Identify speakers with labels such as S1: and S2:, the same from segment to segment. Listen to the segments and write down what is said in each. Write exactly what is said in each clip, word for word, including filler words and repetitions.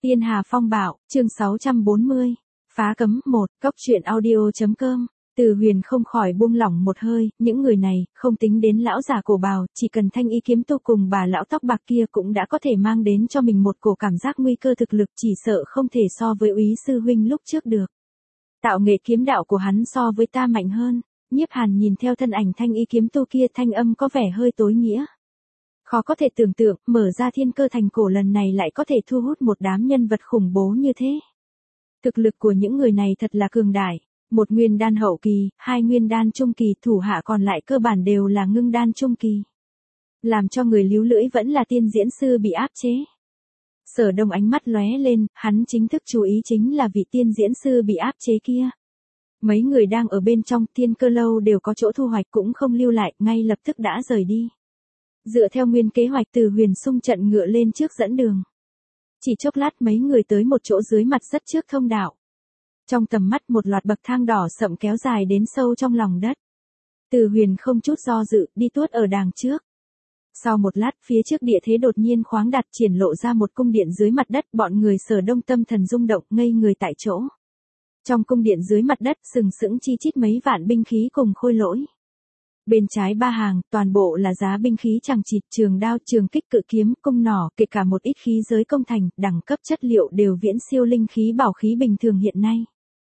S1: Tiên Hà Phong Bạo, chương sáu trăm bốn mươi. Phá cấm một, cốc truyện audio.com. Từ Huyền không khỏi buông lỏng một hơi, những người này, không tính đến lão già cổ bào, chỉ cần thanh y kiếm tu cùng bà lão tóc bạc kia cũng đã có thể mang đến cho mình một cổ cảm giác nguy cơ thực lực, chỉ sợ không thể so với Úy sư huynh lúc trước được. Tạo nghệ kiếm đạo của hắn so với ta mạnh hơn. Nhiếp Hàn nhìn theo thân ảnh thanh y kiếm tu kia, thanh âm có vẻ hơi tối nghĩa. Khó có thể tưởng tượng, mở ra thiên cơ thành cổ lần này lại có thể thu hút một đám nhân vật khủng bố như thế. Thực lực của những người này thật là cường đại. Một nguyên đan hậu kỳ, hai nguyên đan trung kỳ, thủ hạ còn lại cơ bản đều là ngưng đan trung kỳ. Làm cho người líu lưỡi vẫn là tiên diễn sư bị áp chế. Sở Đông ánh mắt lóe lên, hắn chính thức chú ý chính là vị tiên diễn sư bị áp chế kia. Mấy người đang ở bên trong Thiên Cơ lâu đều có chỗ thu hoạch cũng không lưu lại, ngay lập tức đã rời đi. Dựa theo nguyên kế hoạch, Từ Huyền xung trận ngựa lên trước dẫn đường. Chỉ chốc lát mấy người tới một chỗ dưới mặt đất trước thông đạo. Trong tầm mắt một loạt bậc thang đỏ sậm kéo dài đến sâu trong lòng đất. Từ Huyền không chút do dự, đi tuốt ở đàng trước. Sau một lát, phía trước địa thế đột nhiên khoáng đạt, triển lộ ra một cung điện dưới mặt đất, bọn người Sở Đông tâm thần rung động, ngây người tại chỗ. Trong cung điện dưới mặt đất, sừng sững chi chít mấy vạn binh khí cùng khôi lỗi. Bên trái ba hàng, toàn bộ là giá binh khí chằng chịt, trường đao, trường kích, cự kiếm, cung nỏ, kể cả một ít khí giới công thành, đẳng cấp chất liệu đều viễn siêu linh khí bảo khí bình thường hiện nay.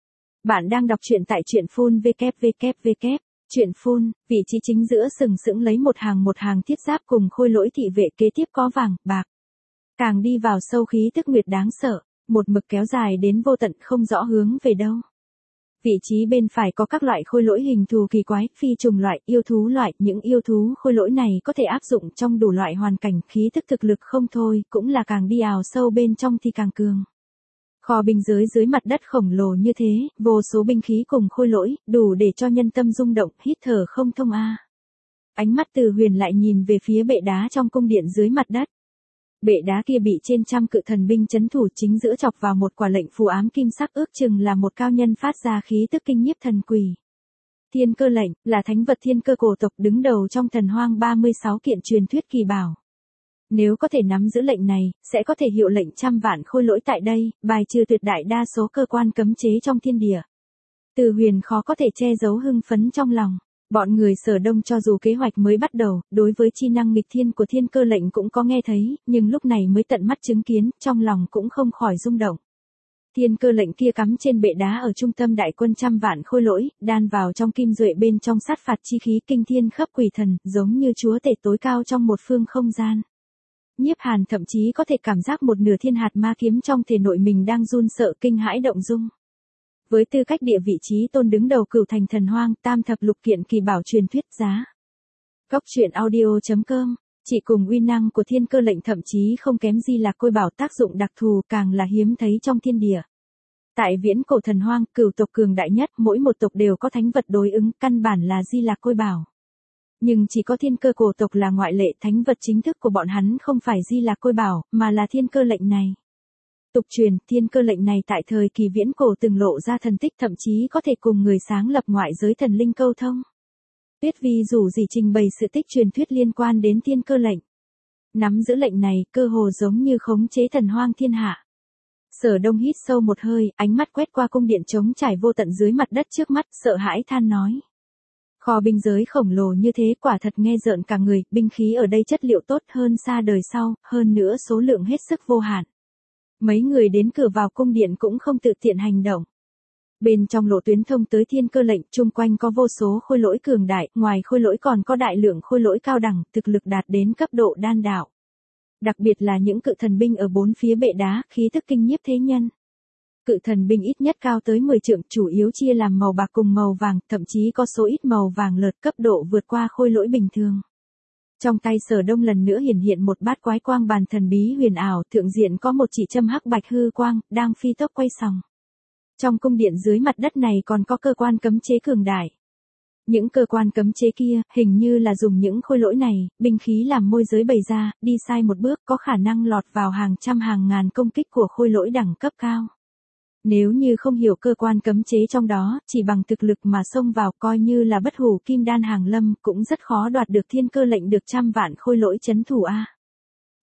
S1: Bạn đang đọc truyện tại truyện phun vê vê vê. Truyện phun, vị trí chính giữa sừng sững lấy một hàng một hàng thiết giáp cùng khôi lỗi thị vệ, kế tiếp có vàng, bạc. Càng đi vào sâu khí tức nguyệt đáng sợ, một mực kéo dài đến vô tận không rõ hướng về đâu. Vị trí bên phải có các loại khôi lỗi hình thù kỳ quái, phi trùng loại, yêu thú loại, những yêu thú khôi lỗi này có thể áp dụng trong đủ loại hoàn cảnh, khí tức thực lực không thôi, cũng là càng đi ào sâu bên trong thì càng cường. Kho binh giới dưới mặt đất khổng lồ như thế, vô số binh khí cùng khôi lỗi, đủ để cho nhân tâm rung động, hít thở không thông a. Ánh mắt Từ Huyền lại nhìn về phía bệ đá trong cung điện dưới mặt đất. Bệ đá kia bị trên trăm cự thần binh trấn thủ, chính giữa chọc vào một quả lệnh phù ám kim sắc, ước chừng là một cao nhân phát ra khí tức kinh nhiếp thần quỷ. Thiên cơ lệnh, là thánh vật thiên cơ cổ tộc đứng đầu trong thần hoang ba mươi sáu kiện truyền thuyết kỳ bảo. Nếu có thể nắm giữ lệnh này, sẽ có thể hiệu lệnh trăm vạn khôi lỗi tại đây, bài trừ tuyệt đại đa số cơ quan cấm chế trong thiên địa. Từ Huyền khó có thể che giấu hưng phấn trong lòng. Bọn người Sở Đông cho dù kế hoạch mới bắt đầu, đối với chi năng nghịch thiên của thiên cơ lệnh cũng có nghe thấy, nhưng lúc này mới tận mắt chứng kiến, trong lòng cũng không khỏi rung động. Thiên cơ lệnh kia cắm trên bệ đá ở trung tâm đại quân trăm vạn khôi lỗi, đan vào trong kim duệ bên trong sát phạt chi khí kinh thiên khắp quỷ thần, giống như chúa tể tối cao trong một phương không gian. Nhiếp Hàn thậm chí có thể cảm giác một nửa thiên hạt ma kiếm trong thể nội mình đang run sợ kinh hãi động dung. Với tư cách địa vị trí tôn đứng đầu cửu thành thần hoang, tam thập lục kiện kỳ bảo truyền thuyết giá. Cốc truyện audio.com, chỉ cùng uy năng của thiên cơ lệnh thậm chí không kém Di Lạc Côi Bảo, tác dụng đặc thù càng là hiếm thấy trong thiên địa. Tại viễn cổ thần hoang, cửu tộc cường đại nhất, mỗi một tộc đều có thánh vật đối ứng, căn bản là Di Lạc Côi Bảo. Nhưng chỉ có thiên cơ cổ tộc là ngoại lệ, thánh vật chính thức của bọn hắn không phải Di Lạc Côi Bảo, mà là thiên cơ lệnh này. Tục truyền, thiên cơ lệnh này tại thời kỳ viễn cổ từng lộ ra thần tích, thậm chí có thể cùng người sáng lập ngoại giới thần linh câu thông. Tuyết Vi dù gì trình bày sự tích truyền thuyết liên quan đến thiên cơ lệnh. Nắm giữ lệnh này, cơ hồ giống như khống chế thần hoang thiên hạ. Sở Đông hít sâu một hơi, ánh mắt quét qua cung điện trống trải vô tận dưới mặt đất trước mắt, sợ hãi than nói. Kho binh giới khổng lồ như thế quả thật nghe rợn cả người, binh khí ở đây chất liệu tốt hơn xa đời sau, hơn nữa số lượng hết sức vô hạn. Mấy người đến cửa vào cung điện cũng không tự tiện hành động. Bên trong lộ tuyến thông tới thiên cơ lệnh, chung quanh có vô số khôi lỗi cường đại, ngoài khôi lỗi còn có đại lượng khôi lỗi cao đẳng, thực lực đạt đến cấp độ đan đạo. Đặc biệt là những cự thần binh ở bốn phía bệ đá, khí tức kinh nhiếp thế nhân. Cự thần binh ít nhất cao tới mười trượng, chủ yếu chia làm màu bạc cùng màu vàng, thậm chí có số ít màu vàng lợt, cấp độ vượt qua khôi lỗi bình thường. Trong tay Sở Đông lần nữa hiển hiện một bát quái quang bàn thần bí huyền ảo, thượng diện có một chỉ châm hắc bạch hư quang, đang phi tốc quay sòng. Trong cung điện dưới mặt đất này còn có cơ quan cấm chế cường đại. Những cơ quan cấm chế kia, hình như là dùng những khôi lỗi này, binh khí làm môi giới bày ra, đi sai một bước có khả năng lọt vào hàng trăm hàng ngàn công kích của khôi lỗi đẳng cấp cao. Nếu như không hiểu cơ quan cấm chế trong đó, chỉ bằng thực lực mà xông vào, coi như là bất hủ kim đan hàng lâm, cũng rất khó đoạt được thiên cơ lệnh được trăm vạn khôi lỗi trấn thủ a.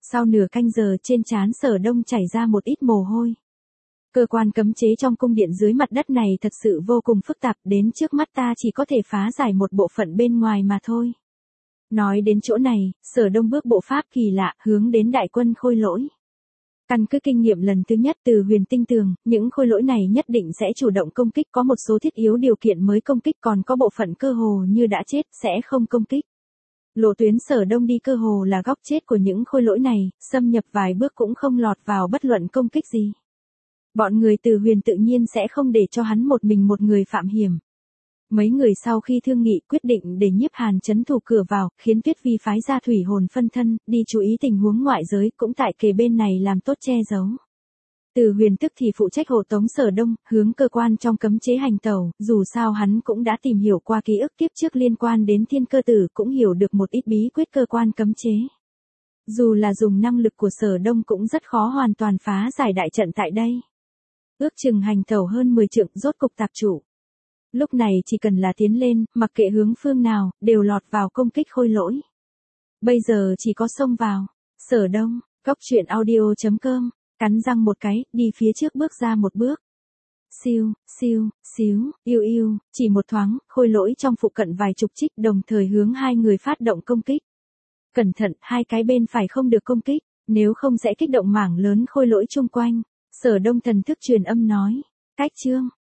S1: Sau nửa canh giờ trên trán Sở Đông chảy ra một ít mồ hôi. Cơ quan cấm chế trong cung điện dưới mặt đất này thật sự vô cùng phức tạp, đến trước mắt ta chỉ có thể phá giải một bộ phận bên ngoài mà thôi. Nói đến chỗ này, Sở Đông bước bộ pháp kỳ lạ, hướng đến đại quân khôi lỗi. Căn cứ kinh nghiệm lần thứ nhất từ Huyền tin tưởng, những khôi lỗi này nhất định sẽ chủ động công kích, có một số thiết yếu điều kiện mới công kích, còn có bộ phận cơ hồ như đã chết, sẽ không công kích. Lộ tuyến Sở Đông đi cơ hồ là góc chết của những khôi lỗi này, xâm nhập vài bước cũng không lọt vào bất luận công kích gì. Bọn người từ Huyền tự nhiên sẽ không để cho hắn một mình một người phạm hiểm. Mấy người sau khi thương nghị quyết định để Nhiếp Hàn trấn thủ cửa vào, khiến Tuyết Vi phái ra thủy hồn phân thân, đi chú ý tình huống ngoại giới, cũng tại kề bên này làm tốt che giấu. Từ Huyền tức thì phụ trách hộ tống Sở Đông, hướng cơ quan trong cấm chế hành tẩu, dù sao hắn cũng đã tìm hiểu qua ký ức kiếp trước liên quan đến Thiên Cơ Tử, cũng hiểu được một ít bí quyết cơ quan cấm chế. Dù là dùng năng lực của Sở Đông cũng rất khó hoàn toàn phá giải đại trận tại đây. Ước chừng hành tẩu hơn mười trượng, rốt cục tạp trụ. Lúc này chỉ cần là tiến lên, mặc kệ hướng phương nào, đều lọt vào công kích khôi lỗi. Bây giờ chỉ có xông vào. Sở Đông, Cốc Truyện Audio chấm com, cắn răng một cái, đi phía trước bước ra một bước. Siêu, siêu, xíu, yêu yêu, chỉ một thoáng, khôi lỗi trong phụ cận vài chục trích đồng thời hướng hai người phát động công kích. Cẩn thận, hai cái bên phải không được công kích, nếu không sẽ kích động mảng lớn khôi lỗi chung quanh. Sở Đông thần thức truyền âm nói. Cách chương.